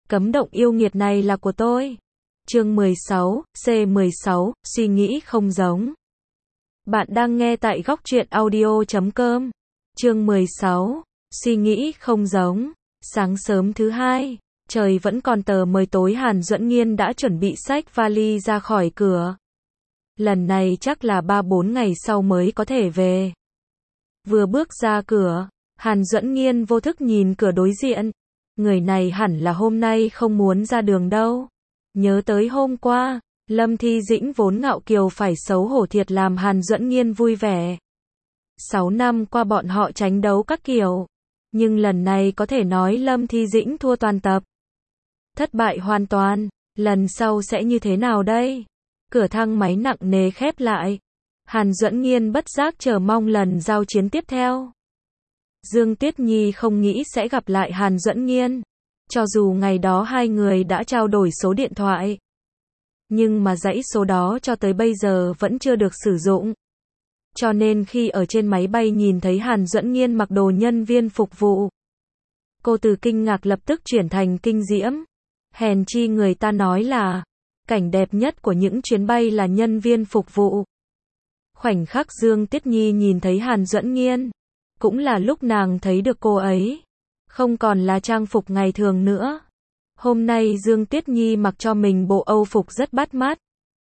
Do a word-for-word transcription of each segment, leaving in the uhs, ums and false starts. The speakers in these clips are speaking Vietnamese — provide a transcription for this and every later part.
Cấm động yêu nghiệt này là của tôi. Chương mười sáu, C mười sáu, suy nghĩ không giống. Bạn đang nghe tại góc truyện audio chấm com. Chương mười sáu, suy nghĩ không giống. Sáng sớm thứ hai, trời vẫn còn tờ mờ tối, Hàn Duẫn Nghiên đã chuẩn bị xách vali ra khỏi cửa. Lần này chắc là ba bốn ngày sau mới có thể về. Vừa bước ra cửa, Hàn Duẫn Nghiên vô thức nhìn cửa đối diện. Người này hẳn là hôm nay không muốn ra đường đâu. Nhớ tới hôm qua, Lâm Thi Dĩnh vốn ngạo kiều phải xấu hổ thiệt làm Hàn Duẫn Nghiên vui vẻ. Sáu năm qua bọn họ tranh đấu các kiểu. Nhưng lần này có thể nói Lâm Thi Dĩnh thua toàn tập. Thất bại hoàn toàn. Lần sau sẽ như thế nào đây? Cửa thang máy nặng nề khép lại. Hàn Duẫn Nghiên bất giác chờ mong lần giao chiến tiếp theo. Dương Tuyết Nhi không nghĩ sẽ gặp lại Hàn Duẫn Nghiên. Cho dù ngày đó hai người đã trao đổi số điện thoại. Nhưng mà dãy số đó cho tới bây giờ vẫn chưa được sử dụng. Cho nên khi ở trên máy bay nhìn thấy Hàn Duẫn Nghiên mặc đồ nhân viên phục vụ, cô từ kinh ngạc lập tức chuyển thành kinh diễm. Hèn chi người ta nói là cảnh đẹp nhất của những chuyến bay là nhân viên phục vụ. Khoảnh khắc Dương Tuyết Nhi nhìn thấy Hàn Duẫn Nghiên, cũng là lúc nàng thấy được cô ấy không còn là trang phục ngày thường nữa. Hôm nay Dương Tuyết Nhi mặc cho mình bộ Âu phục rất bắt mắt.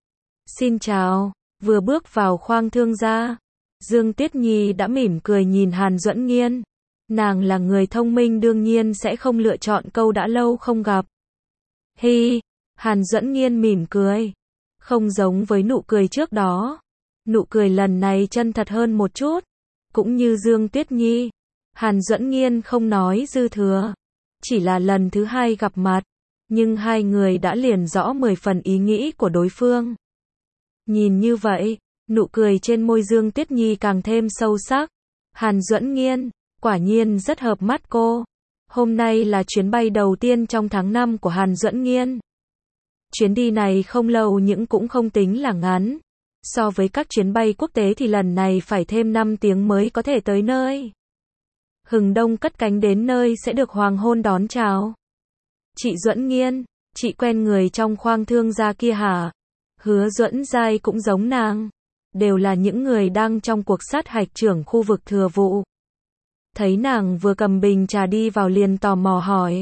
Xin chào, vừa bước vào khoang thương gia, Dương Tuyết Nhi đã mỉm cười nhìn Hàn Duẫn Nghiên. Nàng là người thông minh đương nhiên sẽ không lựa chọn câu đã lâu không gặp. Hi, Hàn Duẫn Nghiên mỉm cười, không giống với nụ cười trước đó. Nụ cười lần này chân thật hơn một chút. Cũng như Dương Tuyết Nhi, Hàn Duẫn Nghiên không nói dư thừa. Chỉ là lần thứ hai gặp mặt, nhưng hai người đã liền rõ mười phần ý nghĩ của đối phương. Nhìn như vậy, nụ cười trên môi Dương Tuyết Nhi càng thêm sâu sắc. Hàn Duẫn Nghiên, quả nhiên rất hợp mắt cô. Hôm nay là chuyến bay đầu tiên trong tháng năm của Hàn Duẫn Nghiên. Chuyến đi này không lâu nhưng cũng không tính là ngắn. So với các chuyến bay quốc tế thì lần này phải thêm năm tiếng mới có thể tới nơi. Hừng đông cất cánh đến nơi sẽ được hoàng hôn đón chào. Chị Duẫn Nghiên, chị quen người trong khoang thương gia kia hả? Hứa Duẫn Giai cũng giống nàng. Đều là những người đang trong cuộc sát hạch trưởng khu vực thừa vụ. Thấy nàng vừa cầm bình trà đi vào liền tò mò hỏi.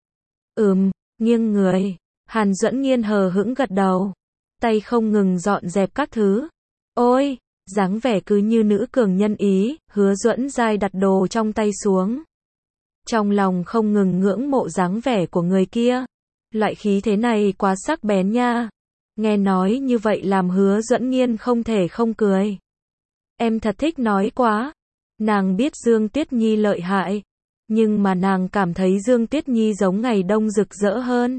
Ừm, nghiêng người. Hàn Duẫn Nghiên hờ hững gật đầu. Tay không ngừng dọn dẹp các thứ. Ôi, dáng vẻ cứ như nữ cường nhân ý. Hứa Duẫn Giai đặt đồ trong tay xuống. Trong lòng không ngừng ngưỡng mộ dáng vẻ của người kia. Loại khí thế này quá sắc bén nha. Nghe nói như vậy làm Hứa Duẫn Nghiên không thể không cười. Em thật thích nói quá. Nàng biết Dương Tuyết Nhi lợi hại. Nhưng mà nàng cảm thấy Dương Tuyết Nhi giống ngày đông rực rỡ hơn.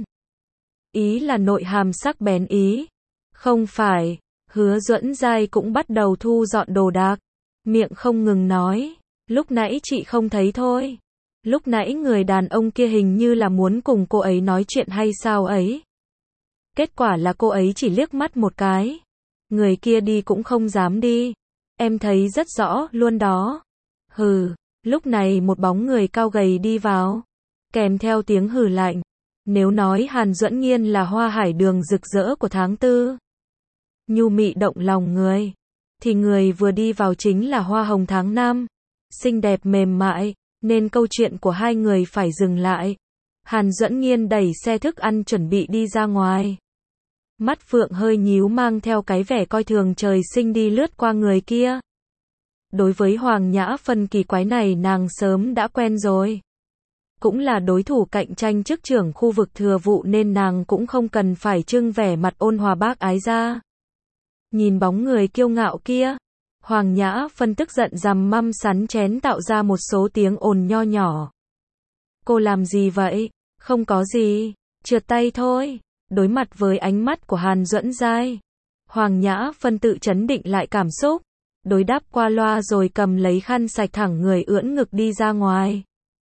Ý là nội hàm sắc bén ý. Không phải. Hứa Duẫn Giai cũng bắt đầu thu dọn đồ đạc. Miệng không ngừng nói. Lúc nãy chị không thấy thôi. Lúc nãy người đàn ông kia hình như là muốn cùng cô ấy nói chuyện hay sao ấy. Kết quả là cô ấy chỉ liếc mắt một cái. Người kia đi cũng không dám đi. Em thấy rất rõ luôn đó. Hừ, lúc này một bóng người cao gầy đi vào. Kèm theo tiếng hừ lạnh. Nếu nói Hàn Duẫn Nghiên là hoa hải đường rực rỡ của tháng tư, nhu mị động lòng người, thì người vừa đi vào chính là hoa hồng tháng năm. Xinh đẹp mềm mại, nên câu chuyện của hai người phải dừng lại. Hàn Duẫn Nghiên đẩy xe thức ăn chuẩn bị đi ra ngoài. Mắt phượng hơi nhíu mang theo cái vẻ coi thường trời sinh đi lướt qua người kia. Đối với Hoàng Nhã Phân kỳ quái này nàng sớm đã quen rồi. Cũng là đối thủ cạnh tranh chức trưởng khu vực thừa vụ nên nàng cũng không cần phải trưng vẻ mặt ôn hòa bác ái ra. Nhìn bóng người kiêu ngạo kia, Hoàng Nhã Phân tức giận rằm măm sắn chén tạo ra một số tiếng ồn nho nhỏ. Cô làm gì vậy? Không có gì, trượt tay thôi. Đối mặt với ánh mắt của Hàn Duẫn Giai, Hoàng Nhã Phân tự trấn định lại cảm xúc, đối đáp qua loa rồi cầm lấy khăn sạch thẳng người ưỡn ngực đi ra ngoài.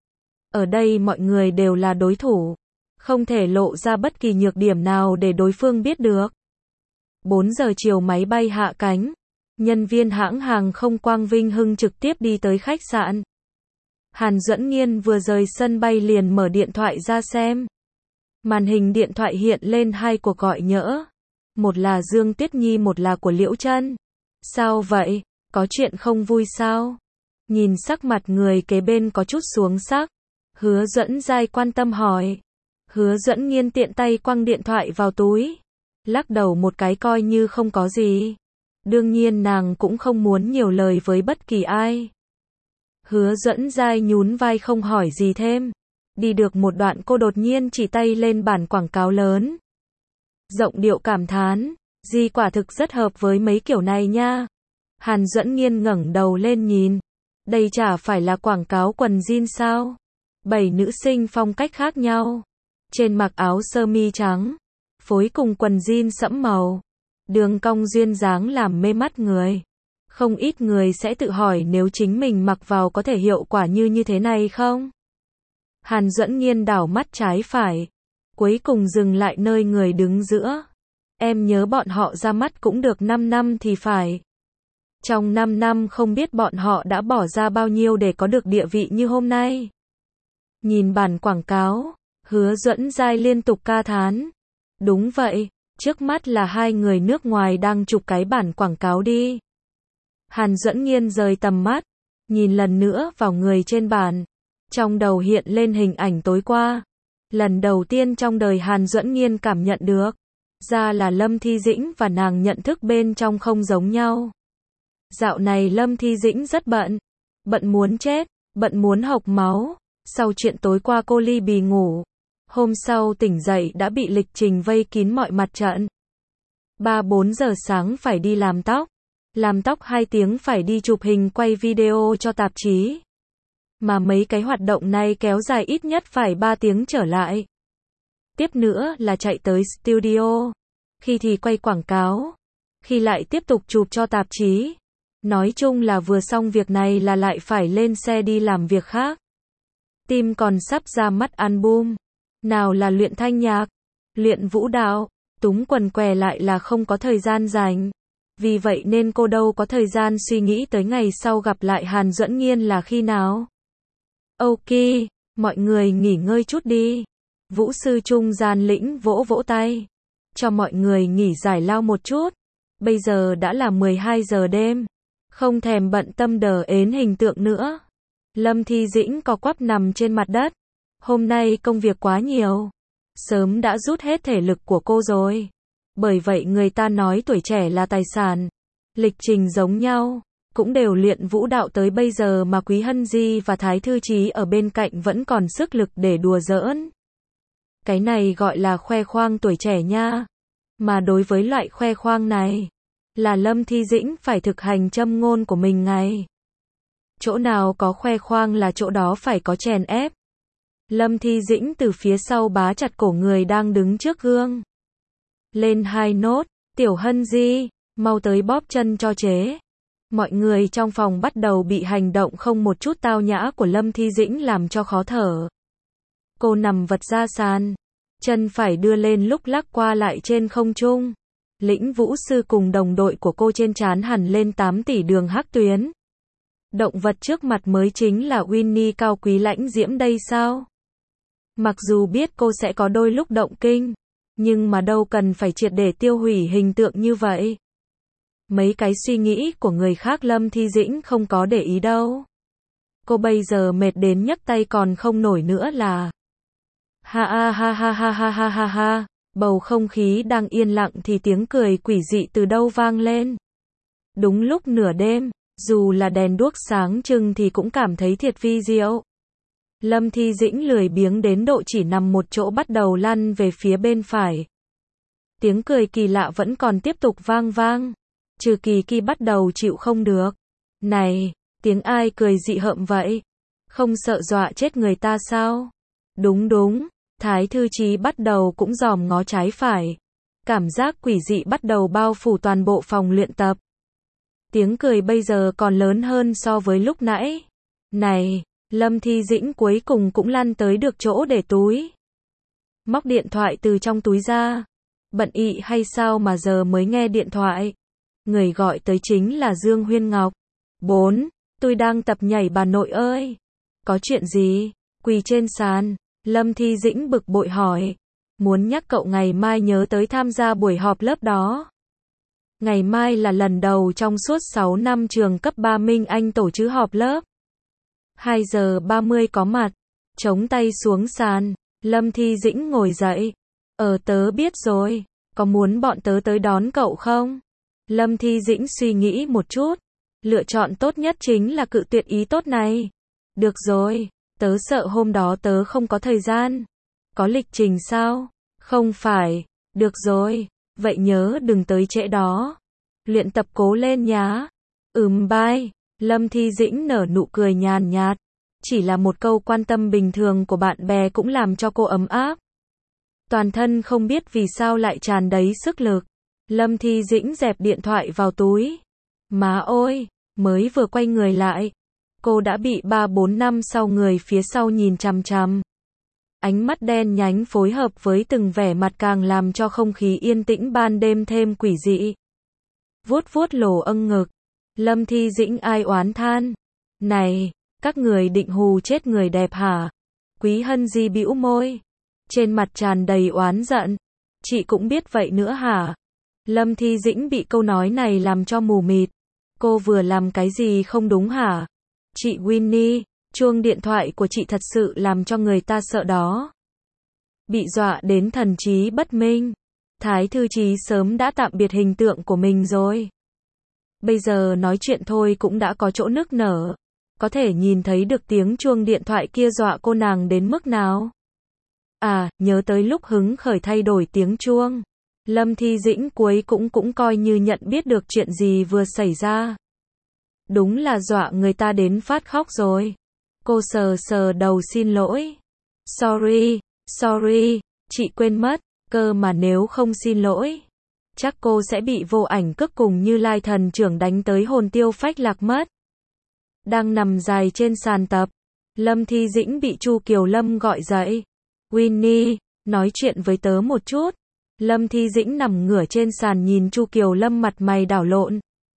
Ở đây mọi người đều là đối thủ, không thể lộ ra bất kỳ nhược điểm nào để đối phương biết được. bốn giờ chiều máy bay hạ cánh, nhân viên hãng hàng không Quang Vinh Hưng trực tiếp đi tới khách sạn. Hàn Duẫn Nghiên vừa rời sân bay liền mở điện thoại ra xem. Màn hình điện thoại hiện lên hai cuộc gọi nhỡ. Một là Dương Tuyết Nhi, một là của Liễu Trân. Sao vậy? Có chuyện không vui sao? Nhìn sắc mặt người kế bên có chút xuống sắc. Hứa Duẫn Giai quan tâm hỏi. Hứa Duẫn Nghiên tiện tay quăng điện thoại vào túi. Lắc đầu một cái coi như không có gì. Đương nhiên nàng cũng không muốn nhiều lời với bất kỳ ai. Hứa Duẫn Giai nhún vai không hỏi gì thêm. Đi được một đoạn cô đột nhiên chỉ tay lên bản quảng cáo lớn. Giọng điệu cảm thán, Di quả thực rất hợp với mấy kiểu này nha. Hàn Duẫn Nghiên ngẩng đầu lên nhìn. Đây chả phải là quảng cáo quần jean sao? Bảy nữ sinh phong cách khác nhau. Trên mặc áo sơ mi trắng, phối cùng quần jean sẫm màu. Đường cong duyên dáng làm mê mắt người. Không ít người sẽ tự hỏi nếu chính mình mặc vào có thể hiệu quả như như thế này không? Hàn Duẫn Nghiên đảo mắt trái phải. Cuối cùng dừng lại nơi người đứng giữa. Em nhớ bọn họ ra mắt cũng được năm năm thì phải. Trong năm năm không biết bọn họ đã bỏ ra bao nhiêu để có được địa vị như hôm nay. Nhìn bản quảng cáo, Hứa Duẫn Giai liên tục ca thán. Đúng vậy, trước mắt là hai người nước ngoài đang chụp cái bản quảng cáo đi. Hàn Duẫn Nghiên rời tầm mắt, nhìn lần nữa vào người trên bản. Trong đầu hiện lên hình ảnh tối qua. Lần đầu tiên trong đời Hàn Duẫn Nghiên cảm nhận được. Ra là Lâm Thi Dĩnh và nàng nhận thức bên trong không giống nhau. Dạo này Lâm Thi Dĩnh rất bận. Bận muốn chết, bận muốn hộc máu. Sau chuyện tối qua cô ly bì ngủ. Hôm sau tỉnh dậy đã bị lịch trình vây kín mọi mặt trận. ba bốn giờ sáng phải đi làm tóc. Làm tóc hai tiếng phải đi chụp hình quay video cho tạp chí. Mà mấy cái hoạt động này kéo dài ít nhất phải ba tiếng trở lại. Tiếp nữa là chạy tới studio. Khi thì quay quảng cáo. Khi lại tiếp tục chụp cho tạp chí. Nói chung là vừa xong việc này là lại phải lên xe đi làm việc khác. Tim còn sắp ra mắt album. Nào là luyện thanh nhạc, luyện vũ đạo, túng quần què lại là không có thời gian dành. Vì vậy nên cô đâu có thời gian suy nghĩ tới ngày sau gặp lại Hàn Duẫn Nghiên là khi nào. Ok, mọi người nghỉ ngơi chút đi. Vũ sư trung gian lĩnh vỗ vỗ tay. Cho mọi người nghỉ giải lao một chút. Bây giờ đã là mười hai giờ đêm. Không thèm bận tâm đờ ến hình tượng nữa. Lâm Thi Dĩnh co quắp nằm trên mặt đất. Hôm nay công việc quá nhiều. Sớm đã rút hết thể lực của cô rồi. Bởi vậy người ta nói tuổi trẻ là tài sản. Lịch trình giống nhau. Cũng đều luyện vũ đạo tới bây giờ mà Quý Hân Di và Thái Thư Chí ở bên cạnh vẫn còn sức lực để đùa giỡn. Cái này gọi là khoe khoang tuổi trẻ nha. Mà đối với loại khoe khoang này, là Lâm Thi Dĩnh phải thực hành châm ngôn của mình ngay. Chỗ nào có khoe khoang là chỗ đó phải có chèn ép. Lâm Thi Dĩnh từ phía sau bá chặt cổ người đang đứng trước gương. Lên hai nốt, Tiểu Hân Di, mau tới bóp chân cho chế. Mọi người trong phòng bắt đầu bị hành động không một chút tao nhã của Lâm Thi Dĩnh làm cho khó thở. Cô nằm vật ra sàn, chân phải đưa lên lúc lắc qua lại trên không trung. Lĩnh Vũ sư cùng đồng đội của cô trên trán hẳn lên tám tỷ đường hắc tuyến. Động vật trước mặt mới chính là Winnie cao quý lãnh diễm đây sao? Mặc dù biết cô sẽ có đôi lúc động kinh, nhưng mà đâu cần phải triệt để tiêu hủy hình tượng như vậy. Mấy cái suy nghĩ của người khác Lâm Thi Dĩnh không có để ý đâu. Cô bây giờ mệt đến nhấc tay còn không nổi nữa là. Ha ha ha ha ha ha ha ha ha. Bầu không khí đang yên lặng thì tiếng cười quỷ dị từ đâu vang lên. Đúng lúc nửa đêm, dù là đèn đuốc sáng trưng thì cũng cảm thấy thiệt vi diệu. Lâm Thi Dĩnh lười biếng đến độ chỉ nằm một chỗ bắt đầu lăn về phía bên phải. Tiếng cười kỳ lạ vẫn còn tiếp tục vang vang. Trừ Kỳ Kỳ bắt đầu chịu không được. Này, tiếng ai cười dị hợm vậy? Không sợ dọa chết người ta sao? Đúng đúng, Thái Thư Chí bắt đầu cũng dòm ngó trái phải. Cảm giác quỷ dị bắt đầu bao phủ toàn bộ phòng luyện tập. Tiếng cười bây giờ còn lớn hơn so với lúc nãy. Này, Lâm Thi Dĩnh cuối cùng cũng lăn tới được chỗ để túi. Móc điện thoại từ trong túi ra. Bận ị hay sao mà giờ mới nghe điện thoại? Người gọi tới chính là Dương Huyên Ngọc. Bốn, tôi đang tập nhảy bà nội ơi. Có chuyện gì? Quỳ trên sàn. Lâm Thi Dĩnh bực bội hỏi. muốn nhắc cậu ngày mai nhớ tới tham gia buổi họp lớp đó. Ngày mai là lần đầu trong suốt sáu năm trường cấp ba Minh Anh tổ chức họp lớp. hai giờ ba mươi có mặt. Chống tay xuống sàn. Lâm Thi Dĩnh ngồi dậy. Ờ tớ biết rồi. Có muốn bọn tớ tới đón cậu không? Lâm Thi Dĩnh suy nghĩ một chút. Lựa chọn tốt nhất chính là cự tuyệt ý tốt này. Được rồi. Tớ sợ hôm đó tớ không có thời gian. Có lịch trình sao? Không phải. Được rồi. Vậy nhớ đừng tới trễ đó. Luyện tập cố lên nhá. Ừm bye. Lâm Thi Dĩnh nở nụ cười nhàn nhạt. Chỉ là một câu quan tâm bình thường của bạn bè cũng làm cho cô ấm áp. Toàn thân không biết vì sao lại tràn đầy sức lực. Lâm Thi Dĩnh dẹp điện thoại vào túi. Má ôi, mới vừa quay người lại. Cô đã bị ba bốn năm sau người phía sau nhìn chằm chằm. Ánh mắt đen nhánh phối hợp với từng vẻ mặt càng làm cho không khí yên tĩnh ban đêm thêm quỷ dị. Vuốt vuốt lỗ âng ngực. Lâm Thi Dĩnh ai oán than. Này, các người định hù chết người đẹp hả? Quý Hân Di bĩu môi. Trên mặt tràn đầy oán giận. Chị cũng biết vậy nữa hả? Lâm Thi Dĩnh bị câu nói này làm cho mù mịt. Cô vừa làm cái gì không đúng hả? Chị Winnie, chuông điện thoại của chị thật sự làm cho người ta sợ đó. Bị dọa đến thần trí bất minh. Thái Thư Chí sớm đã tạm biệt hình tượng của mình rồi. Bây giờ nói chuyện thôi cũng đã có chỗ nức nở. Có thể nhìn thấy được tiếng chuông điện thoại kia dọa cô nàng đến mức nào. À, nhớ tới lúc hứng khởi thay đổi tiếng chuông. Lâm Thi Dĩnh cuối cũng cũng coi như nhận biết được chuyện gì vừa xảy ra. Đúng là dọa người ta đến phát khóc rồi. Cô sờ sờ đầu xin lỗi. Sorry, sorry, chị quên mất, cơ mà nếu không xin lỗi. Chắc cô sẽ bị vô ảnh cức cùng Như Lai thần trưởng đánh tới hồn tiêu phách lạc mất. Đang nằm dài trên sàn tập. Lâm Thi Dĩnh bị Chu Kiều Lâm gọi dậy. Winnie, nói chuyện với tớ một chút. Lâm Thi Dĩnh nằm ngửa trên sàn nhìn Chu Kiều Lâm mặt mày đảo lộn.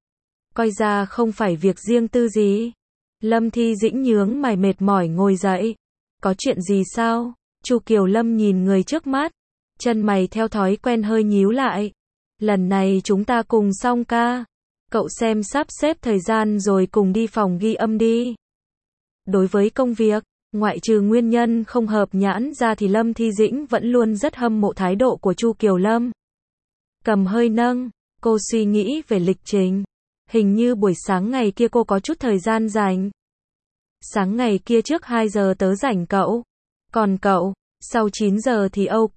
Coi ra không phải việc riêng tư gì. Lâm Thi Dĩnh nhướng mày mệt mỏi ngồi dậy. Có chuyện gì sao? Chu Kiều Lâm nhìn người trước mắt. Chân mày theo thói quen hơi nhíu lại. Lần này chúng ta cùng song ca. Cậu xem sắp xếp thời gian rồi cùng đi phòng ghi âm đi. Đối với công việc, ngoại trừ nguyên nhân không hợp nhãn ra thì Lâm Thi Dĩnh vẫn luôn rất hâm mộ thái độ của Chu Kiều Lâm. Cầm hơi nâng, cô suy nghĩ về lịch trình. Hình như buổi sáng ngày kia cô có chút thời gian rảnh. Sáng ngày kia trước hai giờ tớ rảnh cậu. Còn cậu, sau chín giờ thì ok.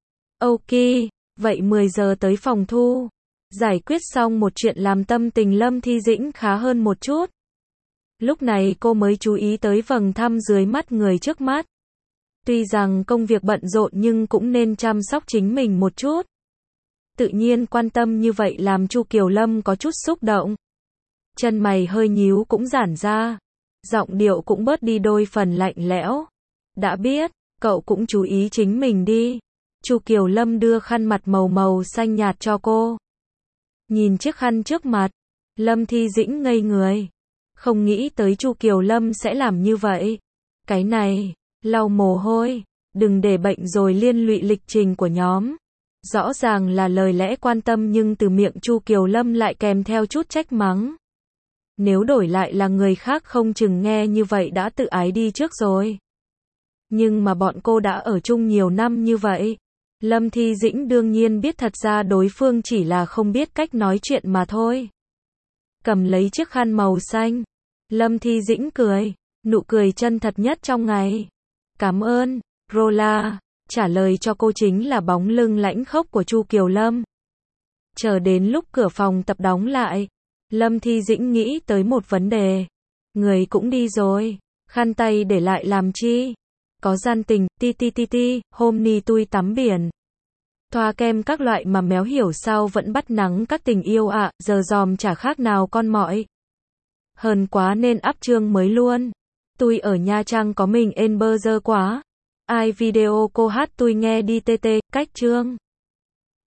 Ok, vậy mười giờ tới phòng thu. Giải quyết xong một chuyện làm tâm tình Lâm Thi Dĩnh khá hơn một chút. Lúc này cô mới chú ý tới vầng thăm dưới mắt người trước mắt. Tuy rằng công việc bận rộn nhưng cũng nên chăm sóc chính mình một chút. Tự nhiên quan tâm như vậy làm Chu Kiều Lâm có chút xúc động. Chân mày hơi nhíu cũng giãn ra. Giọng điệu cũng bớt đi đôi phần lạnh lẽo. Đã biết, cậu cũng chú ý chính mình đi. Chu Kiều Lâm đưa khăn mặt màu màu xanh nhạt cho cô. Nhìn chiếc khăn trước mặt, Lâm Thi Dĩnh ngây người. Không nghĩ tới Chu Kiều Lâm sẽ làm như vậy. Cái này, lau mồ hôi, đừng để bệnh rồi liên lụy lịch trình của nhóm. Rõ ràng là lời lẽ quan tâm nhưng từ miệng Chu Kiều Lâm lại kèm theo chút trách mắng. Nếu đổi lại là người khác không chừng nghe như vậy đã tự ái đi trước rồi. Nhưng mà bọn cô đã ở chung nhiều năm như vậy. Lâm Thi Dĩnh đương nhiên biết thật ra đối phương chỉ là không biết cách nói chuyện mà thôi. Cầm lấy chiếc khăn màu xanh. Lâm Thi Dĩnh cười. Nụ cười chân thật nhất trong ngày. Cảm ơn, Rola. Trả lời cho cô chính là bóng lưng lãnh khốc của Chu Kiều Lâm. Chờ đến lúc cửa phòng tập đóng lại. Lâm Thi Dĩnh nghĩ tới một vấn đề. Người cũng đi rồi. Khăn tay để lại làm chi? Có gian tình, ti ti ti ti, hôm ni tui tắm biển. Thoa kem các loại mà méo hiểu sao vẫn bắt nắng các tình yêu ạ, à, giờ dòm chả khác nào con mọi. Hờn quá nên up chương mới luôn. Tui ở Nha Trang có mình en bơ dơ quá. Ai video cô hát tui nghe đi tê tê, cách chương.